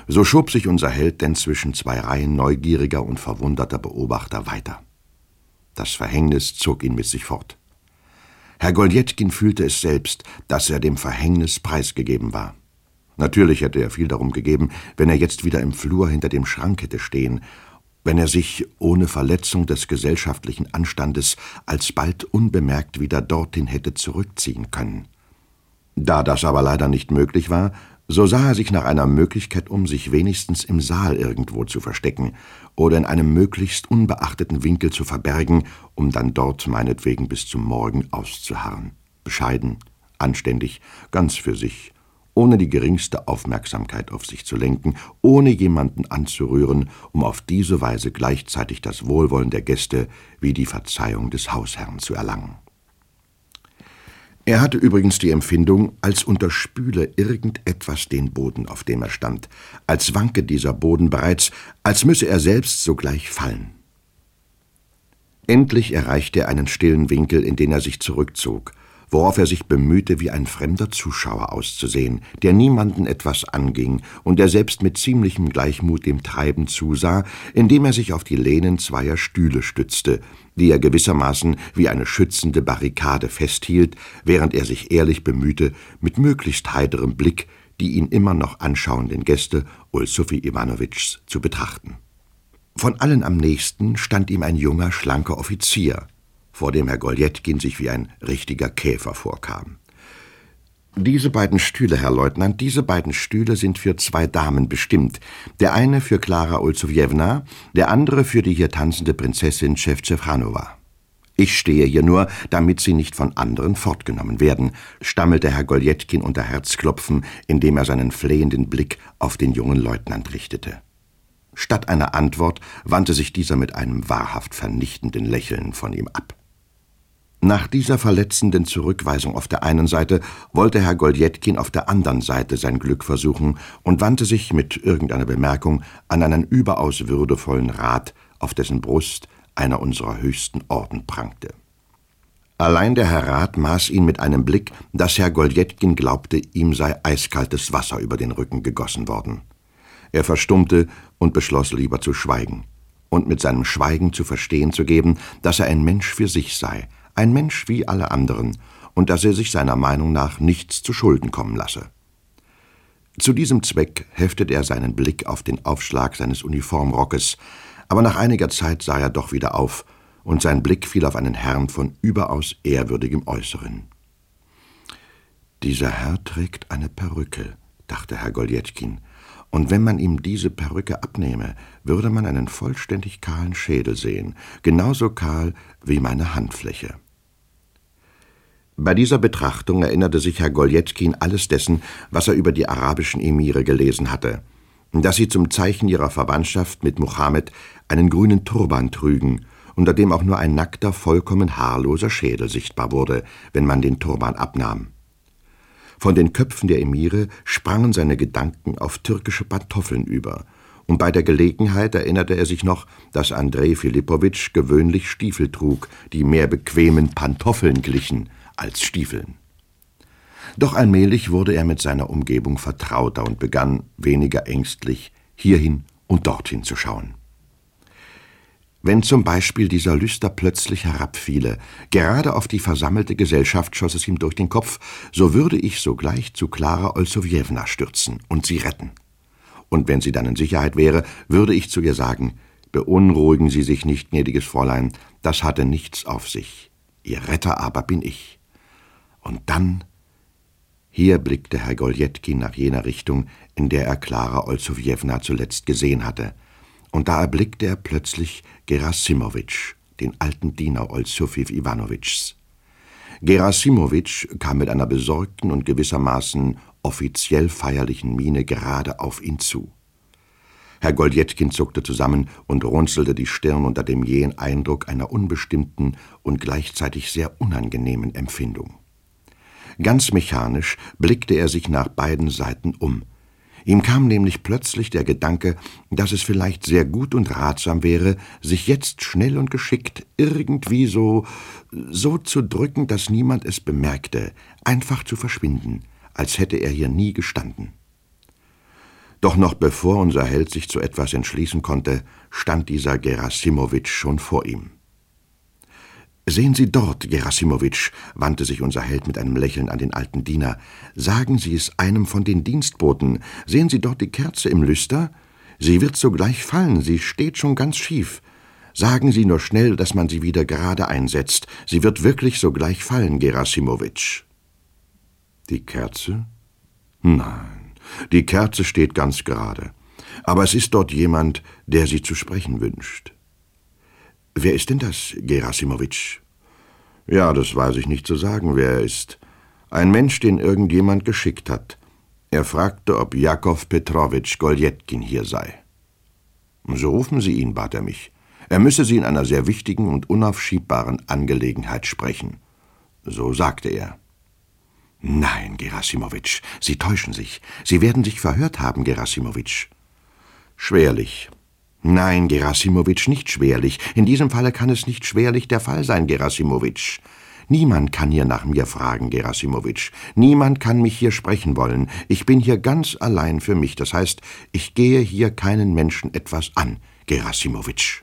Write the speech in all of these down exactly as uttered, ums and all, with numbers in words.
So schob sich unser Held denn zwischen zwei Reihen neugieriger und verwunderter Beobachter weiter. Das Verhängnis zog ihn mit sich fort. Herr Goldjetkin fühlte es selbst, dass er dem Verhängnis preisgegeben war. Natürlich hätte er viel darum gegeben, wenn er jetzt wieder im Flur hinter dem Schrank hätte stehen, wenn er sich ohne Verletzung des gesellschaftlichen Anstandes alsbald unbemerkt wieder dorthin hätte zurückziehen können. Da das aber leider nicht möglich war, so sah er sich nach einer Möglichkeit um, sich wenigstens im Saal irgendwo zu verstecken oder in einem möglichst unbeachteten Winkel zu verbergen, um dann dort meinetwegen bis zum Morgen auszuharren. Bescheiden, anständig, ganz für sich, ohne die geringste Aufmerksamkeit auf sich zu lenken, ohne jemanden anzurühren, um auf diese Weise gleichzeitig das Wohlwollen der Gäste wie die Verzeihung des Hausherrn zu erlangen. Er hatte übrigens die Empfindung, als unterspüle irgendetwas den Boden, auf dem er stand, als wanke dieser Boden bereits, als müsse er selbst sogleich fallen. Endlich erreichte er einen stillen Winkel, in den er sich zurückzog, worauf er sich bemühte, wie ein fremder Zuschauer auszusehen, der niemanden etwas anging und der selbst mit ziemlichem Gleichmut dem Treiben zusah, indem er sich auf die Lehnen zweier Stühle stützte, die er gewissermaßen wie eine schützende Barrikade festhielt, während er sich ehrlich bemühte, mit möglichst heiterem Blick die ihn immer noch anschauenden Gäste Olsofij Iwanowitschs zu betrachten. Von allen am nächsten stand ihm ein junger, schlanker Offizier, vor dem Herr Goldjetkin sich wie ein richtiger Käfer vorkam. »Diese beiden Stühle, Herr Leutnant, diese beiden Stühle sind für zwei Damen bestimmt. Der eine für Klara Olsowjewna, der andere für die hier tanzende Prinzessin Schewtschewhanowa. Ich stehe hier nur, damit sie nicht von anderen fortgenommen werden«, stammelte Herr Goldjetkin unter Herzklopfen, indem er seinen flehenden Blick auf den jungen Leutnant richtete. Statt einer Antwort wandte sich dieser mit einem wahrhaft vernichtenden Lächeln von ihm ab. Nach dieser verletzenden Zurückweisung auf der einen Seite wollte Herr Goldjetkin auf der anderen Seite sein Glück versuchen und wandte sich mit irgendeiner Bemerkung an einen überaus würdevollen Rat, auf dessen Brust einer unserer höchsten Orden prangte. Allein der Herr Rat maß ihn mit einem Blick, dass Herr Goldjetkin glaubte, ihm sei eiskaltes Wasser über den Rücken gegossen worden. Er verstummte und beschloss lieber zu schweigen und mit seinem Schweigen zu verstehen zu geben, dass er ein Mensch für sich sei, ein Mensch wie alle anderen, und dass er sich seiner Meinung nach nichts zu Schulden kommen lasse. Zu diesem Zweck heftete er seinen Blick auf den Aufschlag seines Uniformrockes, aber nach einiger Zeit sah er doch wieder auf, und sein Blick fiel auf einen Herrn von überaus ehrwürdigem Äußeren. »Dieser Herr trägt eine Perücke«, dachte Herr Goldjetkin, und wenn man ihm diese Perücke abnehme, würde man einen vollständig kahlen Schädel sehen, genauso kahl wie meine Handfläche. Bei dieser Betrachtung erinnerte sich Herr Goldjetkin alles dessen, was er über die arabischen Emire gelesen hatte, dass sie zum Zeichen ihrer Verwandtschaft mit Mohammed einen grünen Turban trügen, unter dem auch nur ein nackter, vollkommen haarloser Schädel sichtbar wurde, wenn man den Turban abnahm. Von den Köpfen der Emire sprangen seine Gedanken auf türkische Pantoffeln über, und bei der Gelegenheit erinnerte er sich noch, dass Andrej Filipowitsch gewöhnlich Stiefel trug, die mehr bequemen Pantoffeln glichen als Stiefeln. Doch allmählich wurde er mit seiner Umgebung vertrauter und begann, weniger ängstlich, hierhin und dorthin zu schauen. Wenn zum Beispiel dieser Lüster plötzlich herabfiele, gerade auf die versammelte Gesellschaft schoss es ihm durch den Kopf, so würde ich sogleich zu Klara Olsowjewna stürzen und sie retten. Und wenn sie dann in Sicherheit wäre, würde ich zu ihr sagen, »Beunruhigen Sie sich nicht, gnädiges Fräulein, das hatte nichts auf sich. Ihr Retter aber bin ich.« Und dann, hier blickte Herr Goldjetkin nach jener Richtung, in der er Klara Olsowjewna zuletzt gesehen hatte, und da erblickte er plötzlich Gerasimowitsch, den alten Diener Olsofij Iwanowitschs. Gerasimowitsch kam mit einer besorgten und gewissermaßen offiziell feierlichen Miene gerade auf ihn zu. Herr Goldjetkin zuckte zusammen und runzelte die Stirn unter dem jähen Eindruck einer unbestimmten und gleichzeitig sehr unangenehmen Empfindung. Ganz mechanisch blickte er sich nach beiden Seiten um. Ihm kam nämlich plötzlich der Gedanke, dass es vielleicht sehr gut und ratsam wäre, sich jetzt schnell und geschickt irgendwie so, so zu drücken, dass niemand es bemerkte, einfach zu verschwinden, als hätte er hier nie gestanden. Doch noch bevor unser Held sich zu etwas entschließen konnte, stand dieser Gerasimowitsch schon vor ihm. »Sehen Sie dort, Gerasimowitsch«, wandte sich unser Held mit einem Lächeln an den alten Diener, »sagen Sie es einem von den Dienstboten. Sehen Sie dort die Kerze im Lüster? Sie wird sogleich fallen, sie steht schon ganz schief. Sagen Sie nur schnell, dass man sie wieder gerade einsetzt. Sie wird wirklich sogleich fallen, Gerasimowitsch.« »Die Kerze? Nein, die Kerze steht ganz gerade. Aber es ist dort jemand, der Sie zu sprechen wünscht.« »Wer ist denn das, Gerasimowitsch?« »Ja, das weiß ich nicht zu sagen, wer er ist. Ein Mensch, den irgendjemand geschickt hat. Er fragte, ob Jakow Petrowitsch Goljetkin hier sei.« »So rufen Sie ihn«, bat er mich. »Er müsse Sie in einer sehr wichtigen und unaufschiebbaren Angelegenheit sprechen.« So sagte er. »Nein, Gerasimowitsch, Sie täuschen sich. Sie werden sich verhört haben, Gerasimowitsch.« »Schwerlich.« »Nein, Gerasimowitsch, nicht schwerlich. In diesem Falle kann es nicht schwerlich der Fall sein, Gerasimowitsch. Niemand kann hier nach mir fragen, Gerasimowitsch. Niemand kann mich hier sprechen wollen. Ich bin hier ganz allein für mich. Das heißt, ich gehe hier keinen Menschen etwas an, Gerasimowitsch.«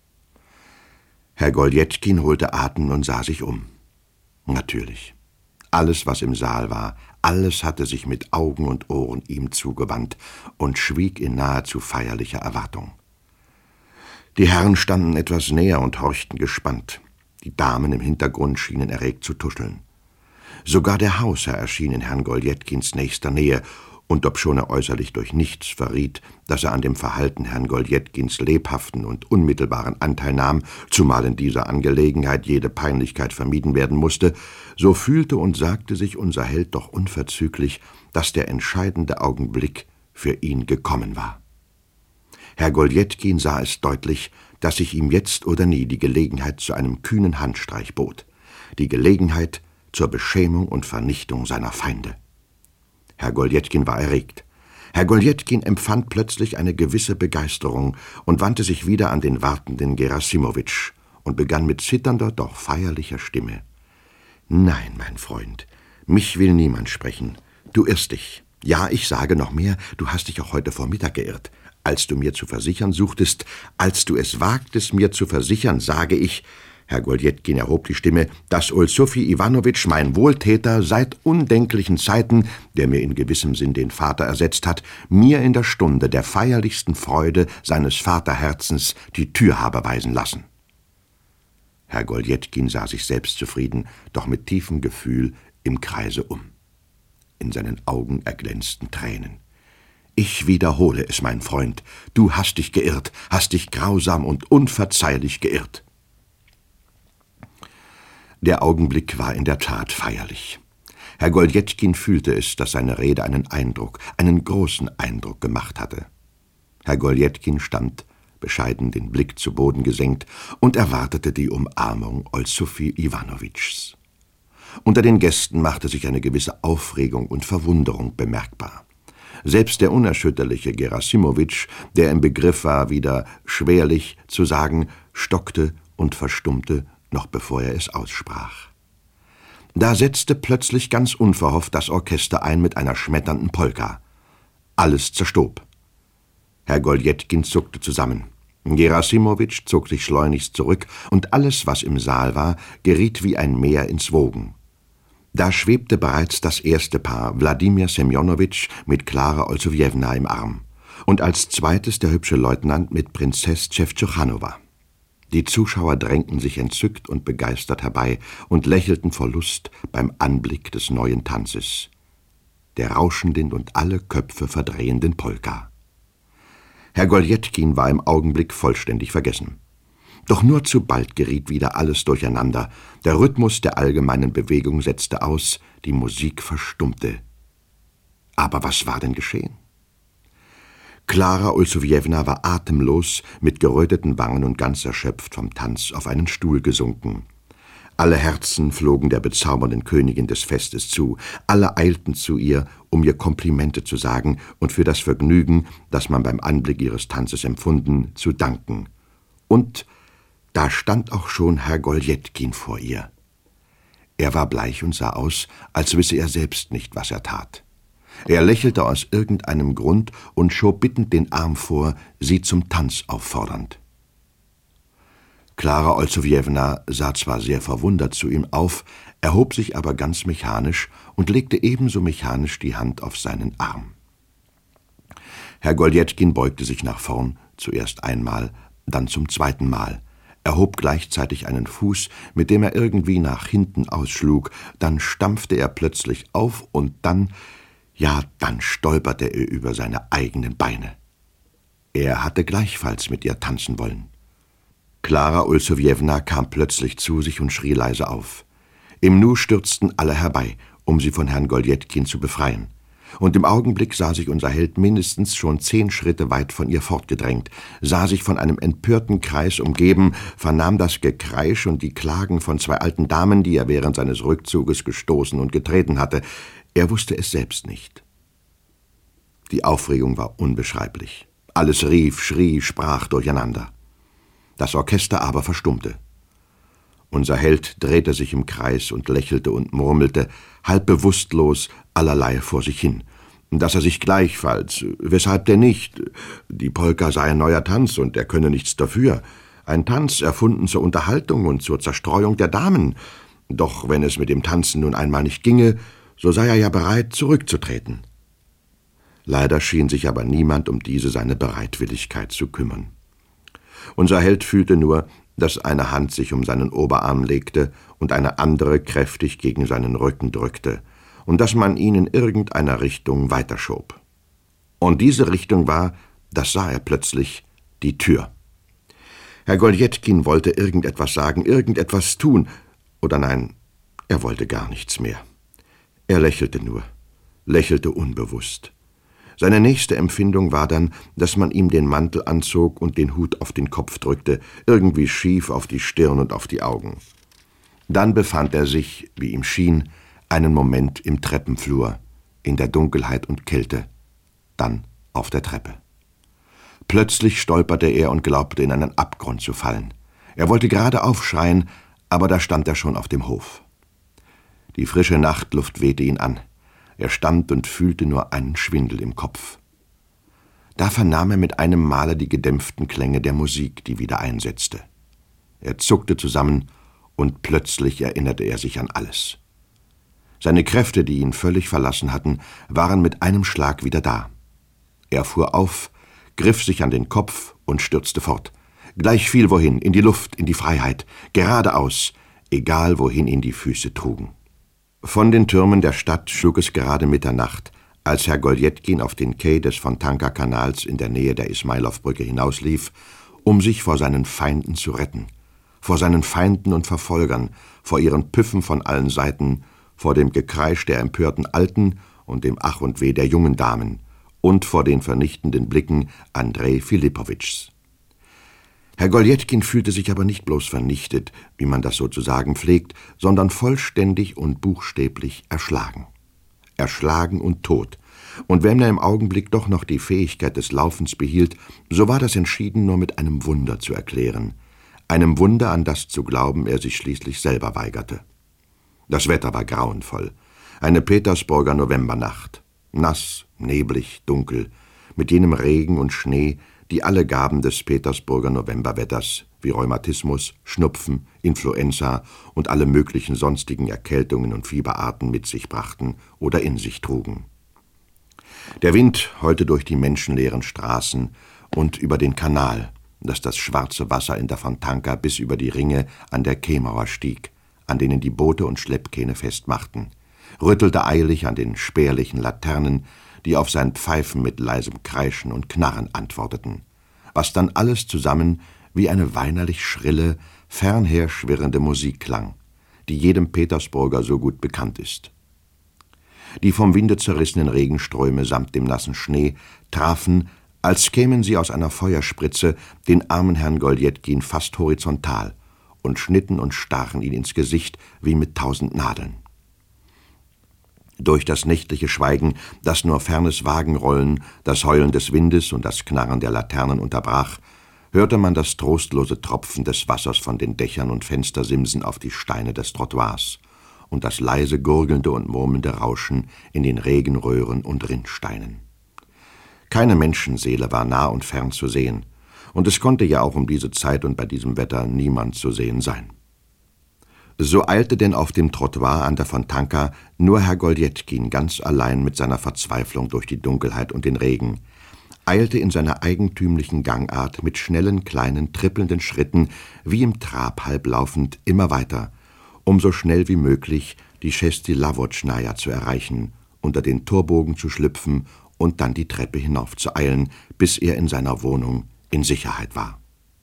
Herr Goljetkin holte Atem und sah sich um. Natürlich. Alles, was im Saal war, alles hatte sich mit Augen und Ohren ihm zugewandt und schwieg in nahezu feierlicher Erwartung. Die Herren standen etwas näher und horchten gespannt. Die Damen im Hintergrund schienen erregt zu tuscheln. Sogar der Hausherr erschien in Herrn Goljetkins nächster Nähe, und obschon er äußerlich durch nichts verriet, dass er an dem Verhalten Herrn Goljetkins lebhaften und unmittelbaren Anteil nahm, zumal in dieser Angelegenheit jede Peinlichkeit vermieden werden musste, so fühlte und sagte sich unser Held doch unverzüglich, dass der entscheidende Augenblick für ihn gekommen war. Herr Goljetkin sah es deutlich, dass sich ihm jetzt oder nie die Gelegenheit zu einem kühnen Handstreich bot, die Gelegenheit zur Beschämung und Vernichtung seiner Feinde. Herr Goljetkin war erregt. Herr Goljetkin empfand plötzlich eine gewisse Begeisterung und wandte sich wieder an den wartenden Gerasimowitsch und begann mit zitternder, doch feierlicher Stimme. »Nein, mein Freund, mich will niemand sprechen. Du irrst dich. Ja, ich sage noch mehr, du hast dich auch heute Vormittag geirrt. Als du mir zu versichern suchtest, als du es wagtest, mir zu versichern, sage ich«, Herr Goljetkin erhob die Stimme, »dass Olsufi Iwanowitsch, mein Wohltäter, seit undenklichen Zeiten, der mir in gewissem Sinn den Vater ersetzt hat, mir in der Stunde der feierlichsten Freude seines Vaterherzens die Tür habe weisen lassen.« Herr Goljetkin sah sich selbst zufrieden, doch mit tiefem Gefühl im Kreise um. In seinen Augen erglänzten Tränen. »Ich wiederhole es, mein Freund, du hast dich geirrt, hast dich grausam und unverzeihlich geirrt.« Der Augenblick war in der Tat feierlich. Herr Goljetkin fühlte es, dass seine Rede einen Eindruck, einen großen Eindruck gemacht hatte. Herr Goljetkin stand, bescheiden den Blick zu Boden gesenkt, und erwartete die Umarmung Olsufi Iwanowitschs. Unter den Gästen machte sich eine gewisse Aufregung und Verwunderung bemerkbar. Selbst der unerschütterliche Gerasimowitsch, der im Begriff war, wieder schwerlich zu sagen, stockte und verstummte, noch bevor er es aussprach. Da setzte plötzlich ganz unverhofft das Orchester ein mit einer schmetternden Polka. Alles zerstob. Herr Goljetkin zuckte zusammen. Gerasimowitsch zog sich schleunigst zurück, und alles, was im Saal war, geriet wie ein Meer ins Wogen. Da schwebte bereits das erste Paar, Wladimir Semjonowitsch mit Klara Olsowjewna im Arm, und als zweites der hübsche Leutnant mit Prinzess Tschewtschukanowa. Die Zuschauer drängten sich entzückt und begeistert herbei und lächelten vor Lust beim Anblick des neuen Tanzes, der rauschenden und alle Köpfe verdrehenden Polka. Herr Goljetkin war im Augenblick vollständig vergessen. Doch nur zu bald geriet wieder alles durcheinander. Der Rhythmus der allgemeinen Bewegung setzte aus, die Musik verstummte. Aber was war denn geschehen? Klara Olsowjewna war atemlos, mit geröteten Wangen und ganz erschöpft vom Tanz auf einen Stuhl gesunken. Alle Herzen flogen der bezaubernden Königin des Festes zu, alle eilten zu ihr, um ihr Komplimente zu sagen und für das Vergnügen, das man beim Anblick ihres Tanzes empfunden, zu danken. Und da stand auch schon Herr Goljetkin vor ihr. Er war bleich und sah aus, als wisse er selbst nicht, was er tat. Er lächelte aus irgendeinem Grund und schob bittend den Arm vor, sie zum Tanz auffordernd. Klara Olsowjewna sah zwar sehr verwundert zu ihm auf, erhob sich aber ganz mechanisch und legte ebenso mechanisch die Hand auf seinen Arm. Herr Goldjetkin beugte sich nach vorn, zuerst einmal, dann zum zweiten Mal, erhob gleichzeitig einen Fuß, mit dem er irgendwie nach hinten ausschlug, dann stampfte er plötzlich auf und dann, ja, dann stolperte er über seine eigenen Beine. Er hatte gleichfalls mit ihr tanzen wollen. Klara Olsowjewna kam plötzlich zu sich und schrie leise auf. Im Nu stürzten alle herbei, um sie von Herrn Goldjetkin zu befreien. Und im Augenblick sah sich unser Held mindestens schon zehn Schritte weit von ihr fortgedrängt, sah sich von einem empörten Kreis umgeben, vernahm das Gekreisch und die Klagen von zwei alten Damen, die er während seines Rückzuges gestoßen und getreten hatte. Er wusste es selbst nicht. Die Aufregung war unbeschreiblich. Alles rief, schrie, sprach durcheinander. Das Orchester aber verstummte. Unser Held drehte sich im Kreis und lächelte und murmelte, halb bewusstlos, allerlei vor sich hin. Dass er sich gleichfalls, weshalb denn nicht? Die Polka sei ein neuer Tanz und er könne nichts dafür. Ein Tanz erfunden zur Unterhaltung und zur Zerstreuung der Damen. Doch wenn es mit dem Tanzen nun einmal nicht ginge, so sei er ja bereit, zurückzutreten. Leider schien sich aber niemand um diese seine Bereitwilligkeit zu kümmern. Unser Held fühlte nur, dass eine Hand sich um seinen Oberarm legte und eine andere kräftig gegen seinen Rücken drückte und dass man ihn in irgendeiner Richtung weiterschob. Und diese Richtung war, das sah er plötzlich, die Tür. Herr Goldjetkin wollte irgendetwas sagen, irgendetwas tun, oder nein, er wollte gar nichts mehr. Er lächelte nur, lächelte unbewusst. Seine nächste Empfindung war dann, dass man ihm den Mantel anzog und den Hut auf den Kopf drückte, irgendwie schief auf die Stirn und auf die Augen. Dann befand er sich, wie ihm schien, einen Moment im Treppenflur, in der Dunkelheit und Kälte, dann auf der Treppe. Plötzlich stolperte er und glaubte, in einen Abgrund zu fallen. Er wollte gerade aufschreien, aber da stand er schon auf dem Hof. Die frische Nachtluft wehte ihn an. Er stand und fühlte nur einen Schwindel im Kopf. Da vernahm er mit einem Male die gedämpften Klänge der Musik, die wieder einsetzte. Er zuckte zusammen und plötzlich erinnerte er sich an alles. Seine Kräfte, die ihn völlig verlassen hatten, waren mit einem Schlag wieder da. Er fuhr auf, griff sich an den Kopf und stürzte fort. Gleich viel wohin, in die Luft, in die Freiheit, geradeaus, egal wohin ihn die Füße trugen. Von den Türmen der Stadt schlug es gerade Mitternacht, als Herr Goldjetkin auf den Quai des Fontanka-Kanals in der Nähe der Ismailow-Brücke hinauslief, um sich vor seinen Feinden zu retten, vor seinen Feinden und Verfolgern, vor ihren Püffen von allen Seiten, vor dem Gekreisch der empörten Alten und dem Ach und Weh der jungen Damen und vor den vernichtenden Blicken Andrei Philippowitschs. Herr Goldjetkin fühlte sich aber nicht bloß vernichtet, wie man das so zu sagen pflegt, sondern vollständig und buchstäblich erschlagen. Erschlagen und tot. Und wenn er im Augenblick doch noch die Fähigkeit des Laufens behielt, so war das entschieden nur mit einem Wunder zu erklären. Einem Wunder, an das zu glauben er sich schließlich selber weigerte. Das Wetter war grauenvoll. Eine Petersburger Novembernacht. Nass, neblig, dunkel, mit jenem Regen und Schnee, die alle Gaben des Petersburger Novemberwetters, wie Rheumatismus, Schnupfen, Influenza und alle möglichen sonstigen Erkältungen und Fieberarten mit sich brachten oder in sich trugen. Der Wind heulte durch die menschenleeren Straßen und über den Kanal, dass das schwarze Wasser in der Fontanka bis über die Ringe an der Quaimauer stieg, an denen die Boote und Schleppkähne festmachten, rüttelte eilig an den spärlichen Laternen, die auf sein Pfeifen mit leisem Kreischen und Knarren antworteten, was dann alles zusammen wie eine weinerlich schrille, fernher schwirrende Musik klang, die jedem Petersburger so gut bekannt ist. Die vom Winde zerrissenen Regenströme samt dem nassen Schnee trafen, als kämen sie aus einer Feuerspritze, den armen Herrn Goldjetkin fast horizontal und schnitten und stachen ihn ins Gesicht wie mit tausend Nadeln. Durch das nächtliche Schweigen, das nur fernes Wagenrollen, das Heulen des Windes und das Knarren der Laternen unterbrach, hörte man das trostlose Tropfen des Wassers von den Dächern und Fenstersimsen auf die Steine des Trottoirs und das leise gurgelnde und murmelnde Rauschen in den Regenröhren und Rinnsteinen. Keine Menschenseele war nah und fern zu sehen, und es konnte ja auch um diese Zeit und bei diesem Wetter niemand zu sehen sein. So eilte denn auf dem Trottoir an der Fontanka nur Herr Goldjetkin ganz allein mit seiner Verzweiflung durch die Dunkelheit und den Regen, eilte in seiner eigentümlichen Gangart mit schnellen, kleinen, trippelnden Schritten, wie im Trab halblaufend, immer weiter, um so schnell wie möglich die Schtschestilawotschtnaja zu erreichen, unter den Torbogen zu schlüpfen und dann die Treppe hinauf zu eilen, bis er in seiner Wohnung in Sicherheit war.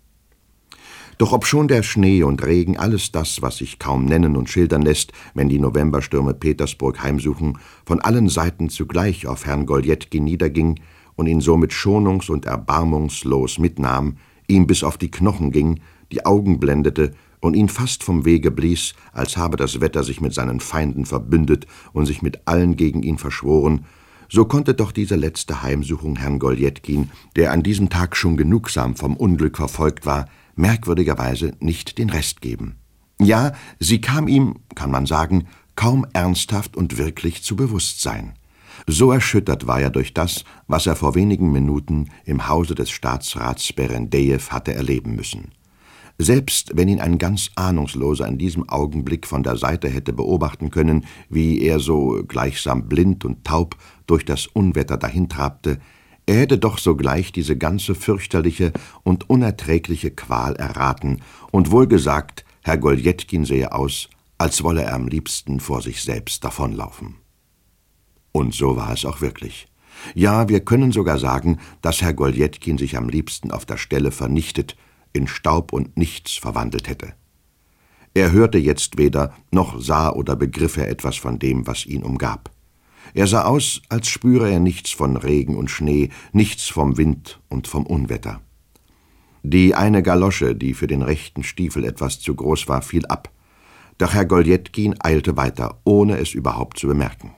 Doch obschon der Schnee und Regen, alles das, was sich kaum nennen und schildern lässt, wenn die Novemberstürme Petersburg heimsuchen, von allen Seiten zugleich auf Herrn Goldjetkin niederging und ihn somit schonungs- und erbarmungslos mitnahm, ihm bis auf die Knochen ging, die Augen blendete und ihn fast vom Wege blies, als habe das Wetter sich mit seinen Feinden verbündet und sich mit allen gegen ihn verschworen, so konnte doch diese letzte Heimsuchung Herrn Goldjetkin, der an diesem Tag schon genugsam vom Unglück verfolgt war, merkwürdigerweise nicht den Rest geben. Ja, sie kam ihm, kann man sagen, kaum ernsthaft und wirklich zu Bewusstsein. So erschüttert war er durch das, was er vor wenigen Minuten im Hause des Staatsrats Berendejew hatte erleben müssen. Selbst wenn ihn ein ganz Ahnungsloser in diesem Augenblick von der Seite hätte beobachten können, wie er so gleichsam blind und taub durch das Unwetter dahintrabte, er hätte doch sogleich diese ganze fürchterliche und unerträgliche Qual erraten und wohl gesagt, Herr Goldjetkin sehe aus, als wolle er am liebsten vor sich selbst davonlaufen. Und so war es auch wirklich. Ja, wir können sogar sagen, dass Herr Goldjetkin sich am liebsten auf der Stelle vernichtet, in Staub und Nichts verwandelt hätte. Er hörte jetzt weder, noch sah oder begriff er etwas von dem, was ihn umgab. Er sah aus, als spüre er nichts von Regen und Schnee, nichts vom Wind und vom Unwetter. Die eine Galosche, die für den rechten Stiefel etwas zu groß war, fiel ab. Doch Herr Goldjetkin eilte weiter, ohne es überhaupt zu bemerken.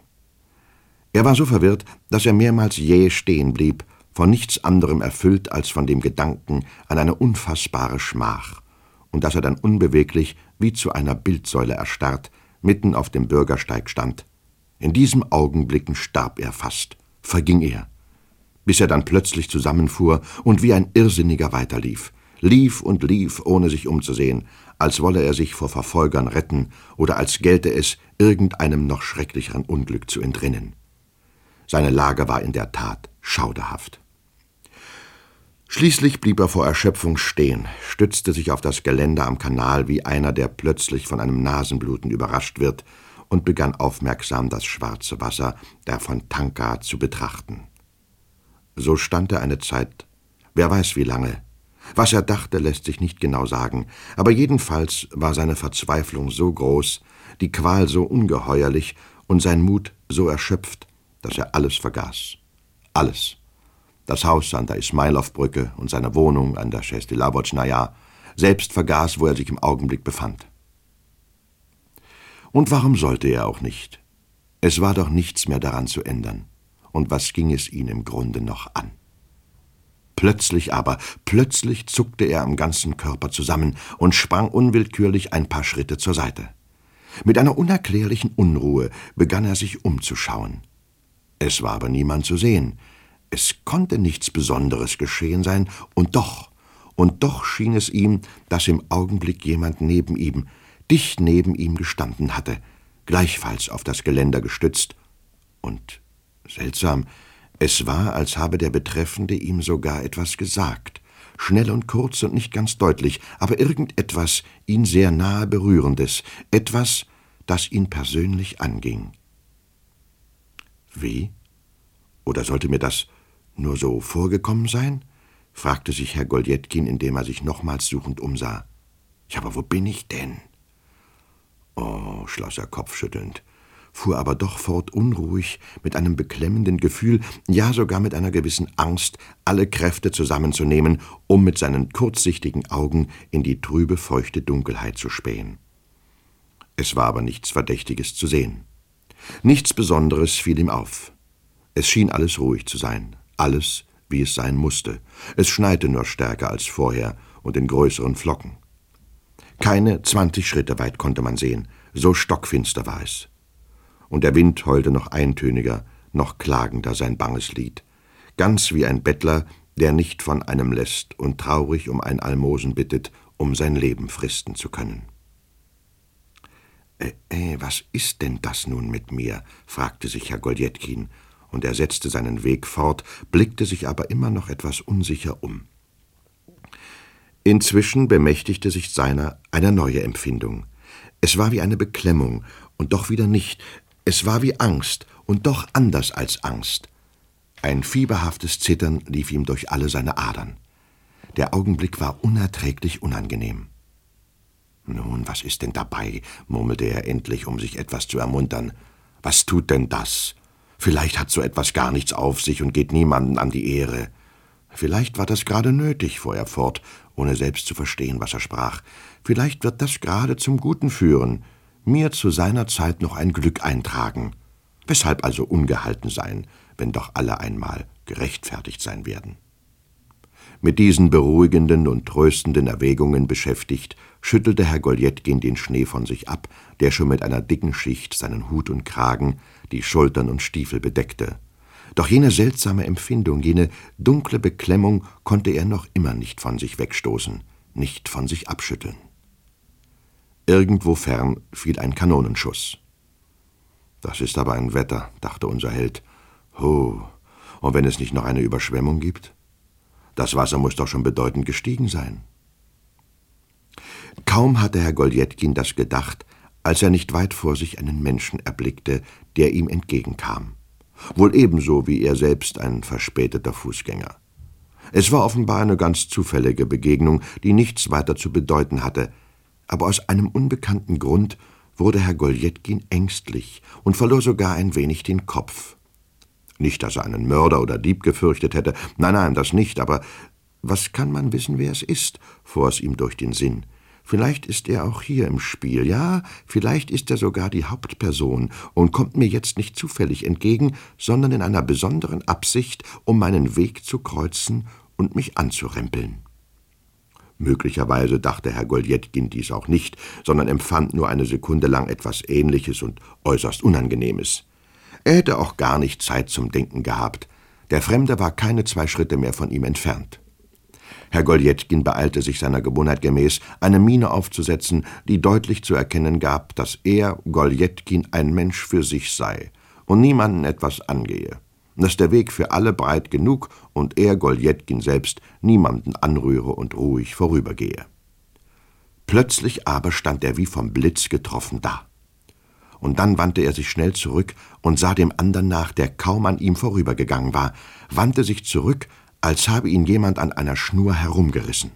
Er war so verwirrt, dass er mehrmals jäh stehen blieb, von nichts anderem erfüllt als von dem Gedanken an eine unfassbare Schmach, und dass er dann unbeweglich, wie zu einer Bildsäule erstarrt, mitten auf dem Bürgersteig stand. In diesem Augenblicken starb er fast, verging er, bis er dann plötzlich zusammenfuhr und wie ein Irrsinniger weiterlief, lief und lief, ohne sich umzusehen, als wolle er sich vor Verfolgern retten oder als gelte es, irgendeinem noch schrecklicheren Unglück zu entrinnen. Seine Lage war in der Tat schauderhaft. Schließlich blieb er vor Erschöpfung stehen, stützte sich auf das Geländer am Kanal wie einer, der plötzlich von einem Nasenbluten überrascht wird, und begann aufmerksam das schwarze Wasser der Fontanka zu betrachten. So stand er eine Zeit, wer weiß wie lange. Was er dachte, lässt sich nicht genau sagen, aber jedenfalls war seine Verzweiflung so groß, die Qual so ungeheuerlich und sein Mut so erschöpft, dass er alles vergaß. Alles. Das Haus an der Ismailow-Brücke und seine Wohnung an der Schtschestilawotschtnaja, selbst vergaß, wo er sich im Augenblick befand. Und warum sollte er auch nicht? Es war doch nichts mehr daran zu ändern. Und was ging es ihn im Grunde noch an? Plötzlich aber, plötzlich zuckte er am ganzen Körper zusammen und sprang unwillkürlich ein paar Schritte zur Seite. Mit einer unerklärlichen Unruhe begann er sich umzuschauen. Es war aber niemand zu sehen. Es konnte nichts Besonderes geschehen sein, und doch, und doch schien es ihm, dass im Augenblick jemand neben ihm, dicht neben ihm gestanden hatte, gleichfalls auf das Geländer gestützt, und seltsam, es war, als habe der Betreffende ihm sogar etwas gesagt, schnell und kurz und nicht ganz deutlich, aber irgendetwas ihn sehr nahe Berührendes, etwas, das ihn persönlich anging. Wie? Oder sollte mir das nur so vorgekommen sein? Fragte sich Herr Goldjetkin, indem er sich nochmals suchend umsah. Ja, aber wo bin ich denn? Oh, schloss er kopfschüttelnd, fuhr aber doch fort unruhig, mit einem beklemmenden Gefühl, ja sogar mit einer gewissen Angst, alle Kräfte zusammenzunehmen, um mit seinen kurzsichtigen Augen in die trübe, feuchte Dunkelheit zu spähen. Es war aber nichts Verdächtiges zu sehen. Nichts Besonderes fiel ihm auf. Es schien alles ruhig zu sein, alles, wie es sein musste. Es schneite nur stärker als vorher und in größeren Flocken. Keine zwanzig Schritte weit konnte man sehen, So stockfinster war es. Und der Wind heulte noch eintöniger, noch klagender sein banges Lied, ganz wie ein Bettler, der nicht von einem lässt und traurig um ein Almosen bittet, um sein Leben fristen zu können. Äh, äh, was ist denn das nun mit mir? Fragte sich Herr Goljetkin, und er setzte seinen Weg fort, blickte sich aber immer noch etwas unsicher um. Inzwischen bemächtigte sich seiner eine neue Empfindung. Es war wie eine Beklemmung, und doch wieder nicht. Es war wie Angst, und doch anders als Angst. Ein fieberhaftes Zittern lief ihm durch alle seine Adern. Der Augenblick war unerträglich unangenehm. »Nun, was ist denn dabei?« murmelte er endlich, um sich etwas zu ermuntern. »Was tut denn das? Vielleicht hat so etwas gar nichts auf sich und geht niemanden an die Ehre. Vielleicht war das gerade nötig«, fuhr er fort, ohne selbst zu verstehen, was er sprach. »Vielleicht wird das gerade zum Guten führen, mir zu seiner Zeit noch ein Glück eintragen. Weshalb also ungehalten sein, wenn doch alle einmal gerechtfertigt sein werden?« Mit diesen beruhigenden und tröstenden Erwägungen beschäftigt, schüttelte Herr Goljetkin den Schnee von sich ab, der schon mit einer dicken Schicht seinen Hut und Kragen, die Schultern und Stiefel bedeckte. Doch jene seltsame Empfindung, jene dunkle Beklemmung konnte er noch immer nicht von sich wegstoßen, nicht von sich abschütteln. Irgendwo fern fiel ein Kanonenschuss. »Das ist aber ein Wetter«, dachte unser Held. »Ho, und wenn es nicht noch eine Überschwemmung gibt? Das Wasser muss doch schon bedeutend gestiegen sein.« Kaum hatte Herr Goljetkin das gedacht, als er nicht weit vor sich einen Menschen erblickte, der ihm entgegenkam. Wohl ebenso wie er selbst ein verspäteter Fußgänger. Es war offenbar eine ganz zufällige Begegnung, die nichts weiter zu bedeuten hatte, aber aus einem unbekannten Grund wurde Herr Goljetkin ängstlich und verlor sogar ein wenig den Kopf. Nicht, dass er einen Mörder oder Dieb gefürchtet hätte, nein, nein, das nicht, aber was kann man wissen, wer es ist, fuhr es ihm durch den Sinn. Vielleicht ist er auch hier im Spiel, ja, vielleicht ist er sogar die Hauptperson und kommt mir jetzt nicht zufällig entgegen, sondern in einer besonderen Absicht, um meinen Weg zu kreuzen und mich anzurempeln. Möglicherweise dachte Herr Goljetkin dies auch nicht, sondern empfand nur eine Sekunde lang etwas Ähnliches und äußerst Unangenehmes. Er hätte auch gar nicht Zeit zum Denken gehabt. Der Fremde war keine zwei Schritte mehr von ihm entfernt. Herr Goljetkin beeilte sich seiner Gewohnheit gemäß, eine Miene aufzusetzen, die deutlich zu erkennen gab, dass er, Goljetkin, ein Mensch für sich sei und niemanden etwas angehe, dass der Weg für alle breit genug und er, Goljetkin selbst, niemanden anrühre und ruhig vorübergehe. Plötzlich aber stand er wie vom Blitz getroffen da. Und dann wandte er sich schnell zurück und sah dem andern nach, der kaum an ihm vorübergegangen war, wandte sich zurück, als habe ihn jemand an einer Schnur herumgerissen.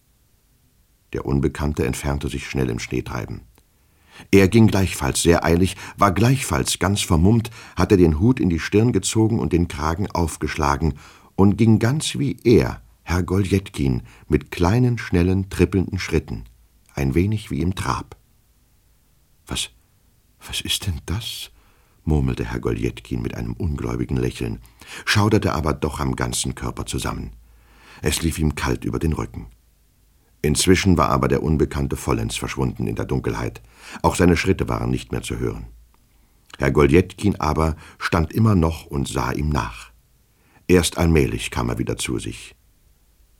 Der Unbekannte entfernte sich schnell im Schneetreiben. Er ging gleichfalls sehr eilig, war gleichfalls ganz vermummt, hatte den Hut in die Stirn gezogen und den Kragen aufgeschlagen und ging ganz wie er, Herr Goljetkin, mit kleinen, schnellen, trippelnden Schritten, ein wenig wie im Trab. »Was, was ist denn das?« murmelte Herr Goljetkin mit einem ungläubigen Lächeln, schauderte aber doch am ganzen Körper zusammen. Es lief ihm kalt über den Rücken. Inzwischen war aber der Unbekannte vollends verschwunden in der Dunkelheit. Auch seine Schritte waren nicht mehr zu hören. Herr Goljetkin aber stand immer noch und sah ihm nach. Erst allmählich kam er wieder zu sich.